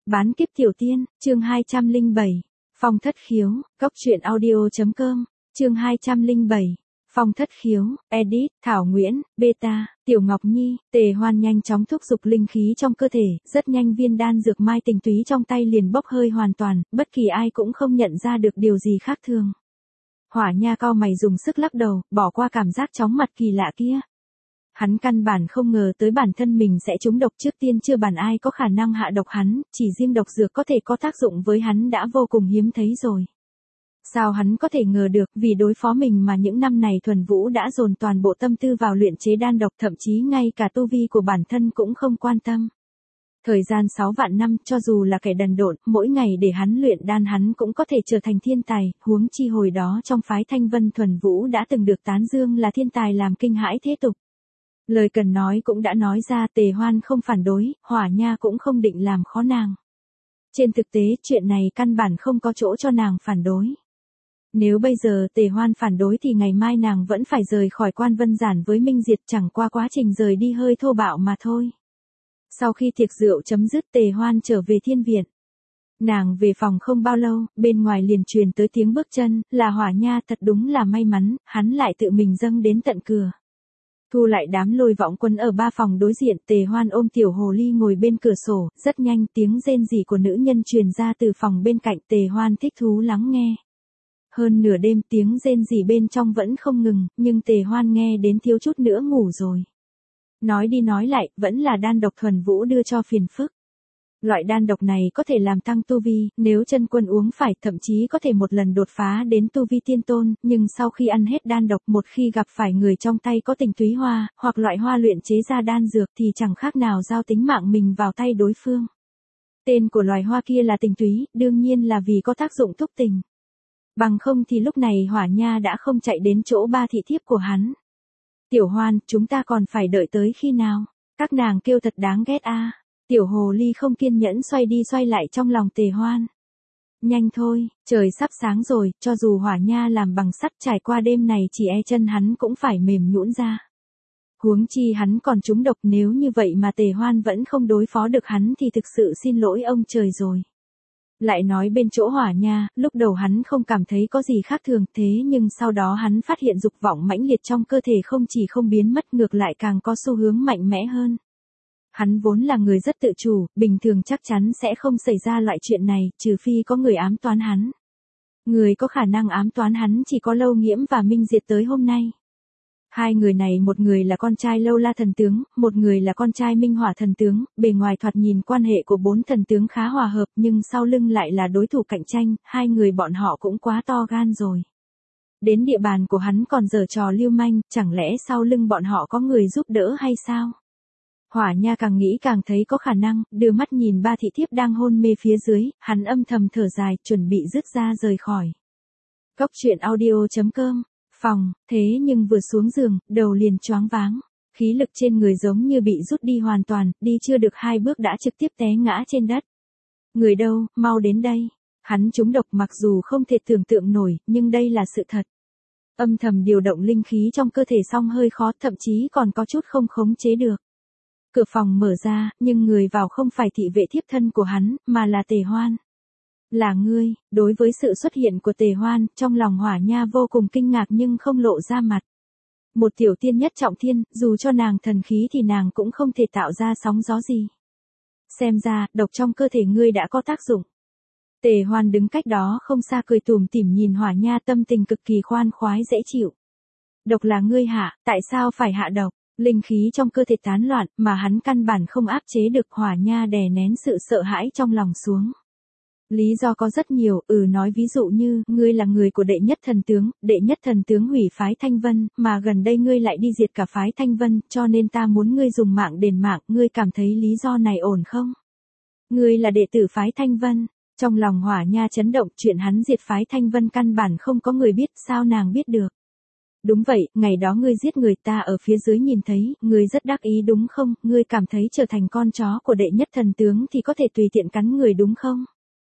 Bán kiếp tiểu tiên, chương 207. Phong thất khiếu, cốc truyện audio.com, chương 207. Phong thất khiếu, edit, Thảo Nguyễn, beta, Tiểu Ngọc Nhi, Tề Hoan nhanh chóng thúc giục linh khí trong cơ thể, rất nhanh viên đan dược mai tình túy trong tay liền bốc hơi hoàn toàn, bất kỳ ai cũng không nhận ra được điều gì khác thường. Hỏa Nha cau mày dùng sức lắc đầu, bỏ qua cảm giác chóng mặt kỳ lạ kia. Hắn căn bản không ngờ tới bản thân mình sẽ trúng độc, trước tiên chưa bàn ai có khả năng hạ độc hắn, chỉ riêng độc dược có thể có tác dụng với hắn đã vô cùng hiếm thấy rồi. Sao hắn có thể ngờ được, vì đối phó mình mà những năm này Thuần Vũ đã dồn toàn bộ tâm tư vào luyện chế đan độc, thậm chí ngay cả tu vi của bản thân cũng không quan tâm. Thời gian 6 vạn năm, cho dù là kẻ đần độn, mỗi ngày để hắn luyện đan hắn cũng có thể trở thành thiên tài, huống chi hồi đó trong phái Thanh Vân Thuần Vũ đã từng được tán dương là thiên tài làm kinh hãi thế tục. Lời cần nói cũng đã nói ra, Tề Hoan không phản đối, Hỏa Nha cũng không định làm khó nàng. Trên thực tế, chuyện này căn bản không có chỗ cho nàng phản đối. Nếu bây giờ Tề Hoan phản đối thì ngày mai nàng vẫn phải rời khỏi Quan Vân Giản với Minh Diệt, chẳng qua quá trình rời đi hơi thô bạo mà thôi. Sau khi tiệc rượu chấm dứt, Tề Hoan trở về thiên viện. Nàng về phòng không bao lâu, bên ngoài liền truyền tới tiếng bước chân, là Hỏa Nha. Thật đúng là may mắn, hắn lại tự mình dâng đến tận cửa. Thu lại đám Lôi Võng Quân ở 3 phòng đối diện, Tề Hoan ôm tiểu hồ ly ngồi bên cửa sổ, rất nhanh tiếng rên rỉ của nữ nhân truyền ra từ phòng bên cạnh, Tề Hoan thích thú lắng nghe. Hơn nửa đêm tiếng rên rỉ bên trong vẫn không ngừng, nhưng Tề Hoan nghe đến thiếu chút nữa ngủ rồi. Nói đi nói lại, vẫn là đan độc Thuần Vũ đưa cho phiền phức. Loại đan độc này có thể làm tăng tu vi, nếu chân quân uống phải thậm chí có thể một lần đột phá đến tu vi tiên tôn, nhưng sau khi ăn hết đan độc, một khi gặp phải người trong tay có tình túy hoa, hoặc loại hoa luyện chế ra đan dược thì chẳng khác nào giao tính mạng mình vào tay đối phương. Tên của loài hoa kia là tình túy, đương nhiên là vì có tác dụng thúc tình. Bằng không thì lúc này Hỏa Nha đã không chạy đến chỗ 3 thị thiếp của hắn. Tiểu Hoan, chúng ta còn phải đợi tới khi nào? Các nàng kêu thật đáng ghét a. Tiểu hồ ly không kiên nhẫn xoay đi xoay lại trong lòng Tề Hoan. Nhanh thôi, trời sắp sáng rồi, cho dù Hỏa Nha làm bằng sắt trải qua đêm này chỉ e chân hắn cũng phải mềm nhũn ra. Huống chi hắn còn trúng độc, nếu như vậy mà Tề Hoan vẫn không đối phó được hắn thì thực sự xin lỗi ông trời rồi. Lại nói bên chỗ Hỏa Nha, lúc đầu hắn không cảm thấy có gì khác thường, thế nhưng sau đó hắn phát hiện dục vọng mãnh liệt trong cơ thể không chỉ không biến mất, ngược lại càng có xu hướng mạnh mẽ hơn. Hắn vốn là người rất tự chủ, bình thường chắc chắn sẽ không xảy ra loại chuyện này, trừ phi có người ám toán hắn. Người có khả năng ám toán hắn chỉ có Lâu Nghiễm và Minh Diệt tới hôm nay. Hai người này, một người là con trai Lâu La thần tướng, một người là con trai Minh Hỏa thần tướng, bề ngoài thoạt nhìn quan hệ của 4 thần tướng khá hòa hợp, nhưng sau lưng lại là đối thủ cạnh tranh, hai người bọn họ cũng quá to gan rồi. Đến địa bàn của hắn còn giở trò lưu manh, chẳng lẽ sau lưng bọn họ có người giúp đỡ hay sao? Hỏa Nha càng nghĩ càng thấy có khả năng, đưa mắt nhìn 3 thị thiếp đang hôn mê phía dưới, hắn âm thầm thở dài, chuẩn bị dứt ra rời khỏi. Cốc truyện audio.com, phòng, thế nhưng vừa xuống giường, đầu liền choáng váng. Khí lực trên người giống như bị rút đi hoàn toàn, đi chưa được 2 bước đã trực tiếp té ngã trên đất. Người đâu, mau đến đây. Hắn trúng độc mặc dù không thể tưởng tượng nổi, nhưng đây là sự thật. Âm thầm điều động linh khí trong cơ thể xong hơi khó, thậm chí còn có chút không khống chế được. Cửa phòng mở ra, nhưng người vào không phải thị vệ thiếp thân của hắn, mà là Tề Hoan. Là ngươi. Đối với sự xuất hiện của Tề Hoan, trong lòng Hỏa Nha vô cùng kinh ngạc nhưng không lộ ra mặt. Một tiểu tiên nhất trọng thiên, dù cho nàng thần khí thì nàng cũng không thể tạo ra sóng gió gì. Xem ra, độc trong cơ thể ngươi đã có tác dụng. Tề Hoan đứng cách đó không xa cười tủm tỉm nhìn Hỏa Nha, tâm tình cực kỳ khoan khoái dễ chịu. Độc là ngươi hạ, tại sao phải hạ độc? Linh khí trong cơ thể tán loạn, mà hắn căn bản không áp chế được. Hỏa Nha đè nén sự sợ hãi trong lòng xuống. Lý do có rất nhiều, nói ví dụ như, ngươi là người của đệ nhất thần tướng hủy phái Thanh Vân, mà gần đây ngươi lại đi diệt cả phái Thanh Vân, cho nên ta muốn ngươi dùng mạng đền mạng, ngươi cảm thấy lý do này ổn không? Ngươi là đệ tử phái Thanh Vân. Trong lòng Hỏa Nha chấn động, chuyện hắn diệt phái Thanh Vân căn bản không có người biết, sao nàng biết được? Đúng vậy, ngày đó ngươi giết người, ta ở phía dưới nhìn thấy, ngươi rất đắc ý đúng không? Ngươi cảm thấy trở thành con chó của đệ nhất thần tướng thì có thể tùy tiện cắn người đúng không?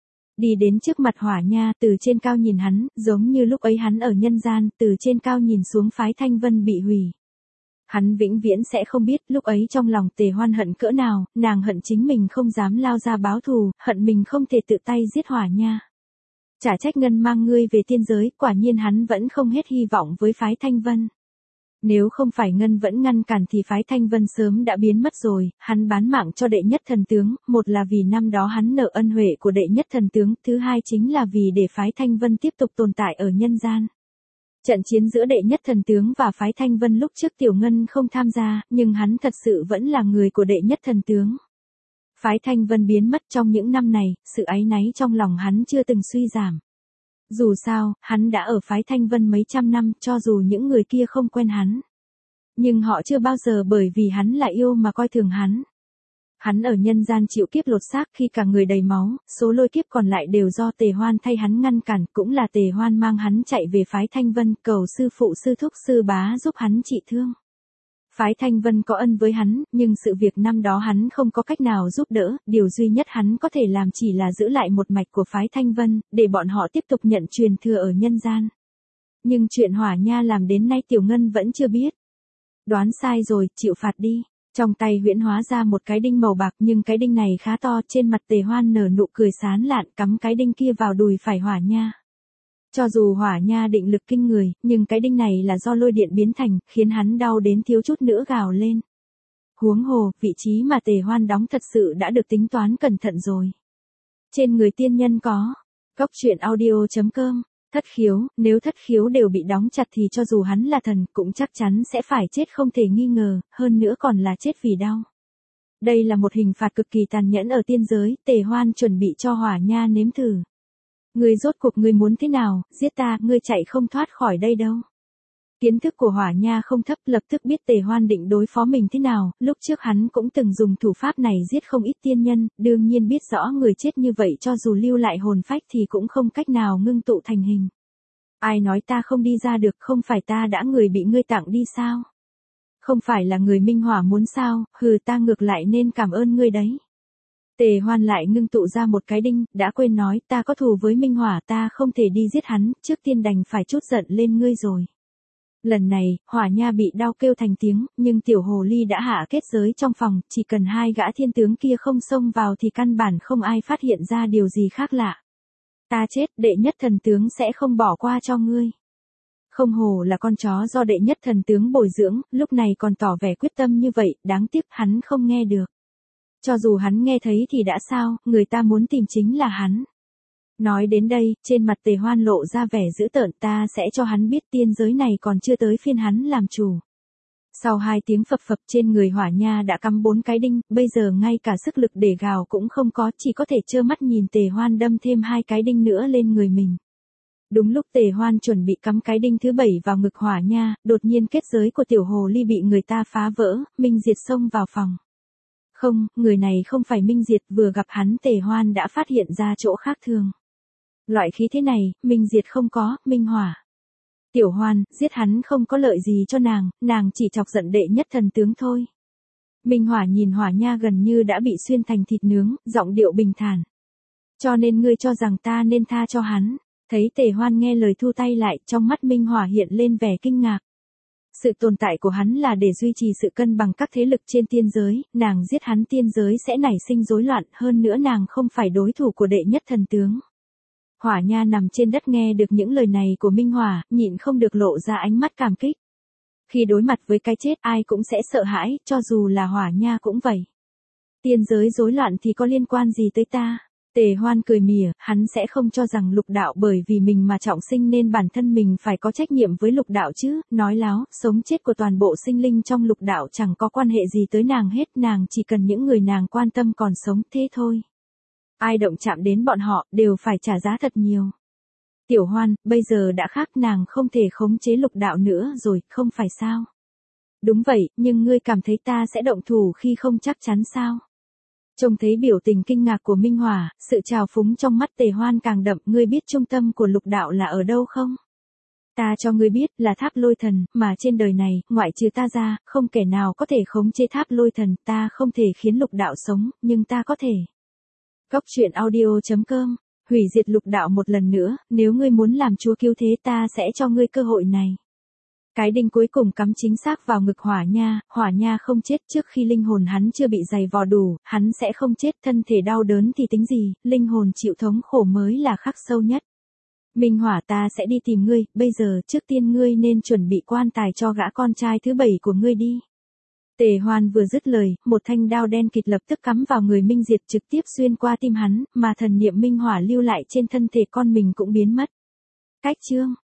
Đi đến trước mặt Hỏa Nha, từ trên cao nhìn hắn, giống như lúc ấy hắn ở nhân gian, từ trên cao nhìn xuống phái Thanh Vân bị hủy. Hắn vĩnh viễn sẽ không biết lúc ấy trong lòng Tề Hoan hận cỡ nào, nàng hận chính mình không dám lao ra báo thù, hận mình không thể tự tay giết Hỏa Nha. Chả trách Ngân mang ngươi về tiên giới, quả nhiên hắn vẫn không hết hy vọng với phái Thanh Vân. Nếu không phải Ngân vẫn ngăn cản thì phái Thanh Vân sớm đã biến mất rồi, hắn bán mạng cho đệ nhất thần tướng, một là vì năm đó hắn nợ ân huệ của đệ nhất thần tướng, thứ hai chính là vì để phái Thanh Vân tiếp tục tồn tại ở nhân gian. Trận chiến giữa đệ nhất thần tướng và phái Thanh Vân lúc trước Tiểu Ngân không tham gia, nhưng hắn thật sự vẫn là người của đệ nhất thần tướng. Phái Thanh Vân biến mất trong những năm này, sự áy náy trong lòng hắn chưa từng suy giảm. Dù sao, hắn đã ở phái Thanh Vân mấy trăm năm, cho dù những người kia không quen hắn. Nhưng họ chưa bao giờ bởi vì hắn là yêu mà coi thường hắn. Hắn ở nhân gian chịu kiếp lột xác khi cả người đầy máu, số lôi kiếp còn lại đều do Tề Hoan thay hắn ngăn cản, cũng là Tề Hoan mang hắn chạy về phái Thanh Vân, cầu sư phụ sư thúc sư bá giúp hắn trị thương. Phái Thanh Vân có ân với hắn, nhưng sự việc năm đó hắn không có cách nào giúp đỡ, điều duy nhất hắn có thể làm chỉ là giữ lại một mạch của phái Thanh Vân, để bọn họ tiếp tục nhận truyền thừa ở nhân gian. Nhưng chuyện Hỏa Nha làm đến nay Tiểu Ngân vẫn chưa biết. Đoán sai rồi, chịu phạt đi. Trong tay huyễn hóa ra một cái đinh màu bạc, nhưng cái đinh này khá to, trên mặt Tề Hoan nở nụ cười sán lạn, cắm cái đinh kia vào đùi phải Hỏa Nha. Cho dù Hỏa Nha định lực kinh người, nhưng cái đinh này là do lôi điện biến thành, khiến hắn đau đến thiếu chút nữa gào lên. Huống hồ, vị trí mà Tề Hoan đóng thật sự đã được tính toán cẩn thận rồi. Trên người tiên nhân có. Cốc truyện audio.com. Thất khiếu, nếu thất khiếu đều bị đóng chặt thì cho dù hắn là thần cũng chắc chắn sẽ phải chết không thể nghi ngờ, hơn nữa còn là chết vì đau. Đây là một hình phạt cực kỳ tàn nhẫn ở tiên giới, Tề Hoan chuẩn bị cho Hỏa Nha nếm thử. Ngươi rốt cuộc ngươi muốn thế nào, giết ta, ngươi chạy không thoát khỏi đây đâu. Kiến thức của Hỏa Nha không thấp, lập tức biết Tề Hoan định đối phó mình thế nào, lúc trước hắn cũng từng dùng thủ pháp này giết không ít tiên nhân, đương nhiên biết rõ người chết như vậy cho dù lưu lại hồn phách thì cũng không cách nào ngưng tụ thành hình. Ai nói ta không đi ra được, không phải ta đã người bị ngươi tặng đi sao? Không phải là người Minh Hỏa muốn sao, hừ, ta ngược lại nên cảm ơn ngươi đấy. Tề Hoan lại ngưng tụ ra một cái đinh, đã quên nói, ta có thù với Minh Hỏa, ta không thể đi giết hắn, trước tiên đành phải chút giận lên ngươi rồi. Lần này, Hỏa Nha bị đau kêu thành tiếng, nhưng tiểu hồ ly đã hạ kết giới trong phòng, chỉ cần hai gã thiên tướng kia không xông vào thì căn bản không ai phát hiện ra điều gì khác lạ. Ta chết, đệ nhất thần tướng sẽ không bỏ qua cho ngươi. Không hồ là con chó do đệ nhất thần tướng bồi dưỡng, lúc này còn tỏ vẻ quyết tâm như vậy, đáng tiếc hắn không nghe được. Cho dù hắn nghe thấy thì đã sao, người ta muốn tìm chính là hắn. Nói đến đây, trên mặt Tề Hoan lộ ra vẻ dữ tợn, ta sẽ cho hắn biết tiên giới này còn chưa tới phiên hắn làm chủ. Sau 2 tiếng phập phập trên người Hỏa Nha đã cắm 4 cái đinh, bây giờ ngay cả sức lực để gào cũng không có, chỉ có thể trơ mắt nhìn Tề Hoan đâm thêm 2 cái đinh nữa lên người mình. Đúng lúc Tề Hoan chuẩn bị cắm cái đinh thứ 7 vào ngực Hỏa Nha, đột nhiên kết giới của tiểu hồ ly bị người ta phá vỡ, Minh Diệt xông vào phòng. Không, người này không phải Minh Diệt, vừa gặp hắn Tề Hoan đã phát hiện ra chỗ khác thường. Loại khí thế này, Minh Diệt không có, Minh Hỏa. Tiểu Hoan, giết hắn không có lợi gì cho nàng chỉ chọc giận đệ nhất thần tướng thôi. Minh Hỏa nhìn Hỏa Nha gần như đã bị xuyên thành thịt nướng, giọng điệu bình thản. Cho nên ngươi cho rằng ta nên tha cho hắn. Thấy Tề Hoan nghe lời thu tay lại, trong mắt Minh Hỏa hiện lên vẻ kinh ngạc. Sự tồn tại của hắn là để duy trì sự cân bằng các thế lực trên tiên giới, nàng giết hắn tiên giới sẽ nảy sinh rối loạn, hơn nữa nàng không phải đối thủ của đệ nhất thần tướng. Hỏa Nha nằm trên đất nghe được những lời này của Minh Hỏa, nhịn không được lộ ra ánh mắt cảm kích. Khi đối mặt với cái chết ai cũng sẽ sợ hãi, cho dù là Hỏa Nha cũng vậy. Tiên giới rối loạn thì có liên quan gì tới ta? Tề Hoan cười mỉa, hắn sẽ không cho rằng lục đạo bởi vì mình mà trọng sinh nên bản thân mình phải có trách nhiệm với lục đạo chứ, nói láo, sống chết của toàn bộ sinh linh trong lục đạo chẳng có quan hệ gì tới nàng hết, nàng chỉ cần những người nàng quan tâm còn sống, thế thôi. Ai động chạm đến bọn họ, đều phải trả giá thật nhiều. Tiểu Hoan, bây giờ đã khác, nàng không thể khống chế lục đạo nữa rồi, không phải sao? Đúng vậy, nhưng ngươi cảm thấy ta sẽ động thủ khi không chắc chắn sao? Trông thấy biểu tình kinh ngạc của Minh Hỏa, sự trào phúng trong mắt Tề Hoan càng đậm, ngươi biết trung tâm của lục đạo là ở đâu không? Ta cho ngươi biết là tháp lôi thần, mà trên đời này, ngoại trừ ta ra, không kẻ nào có thể khống chế tháp lôi thần, ta không thể khiến lục đạo sống, nhưng ta có thể. Cốc truyện audio.com, hủy diệt lục đạo một lần nữa, nếu ngươi muốn làm chúa cứu thế ta sẽ cho ngươi cơ hội này. Cái đinh cuối cùng cắm chính xác vào ngực Hỏa Nha không chết trước khi linh hồn hắn chưa bị dày vò đủ, hắn sẽ không chết, thân thể đau đớn thì tính gì, linh hồn chịu thống khổ mới là khắc sâu nhất. Minh Hỏa, ta sẽ đi tìm ngươi, bây giờ trước tiên ngươi nên chuẩn bị quan tài cho gã con trai thứ 7 của ngươi đi. Tề Hoan vừa dứt lời, một thanh đao đen kịt lập tức cắm vào người Minh Diệt, trực tiếp xuyên qua tim hắn, mà thần niệm Minh Hỏa lưu lại trên thân thể con mình cũng biến mất. Cách chương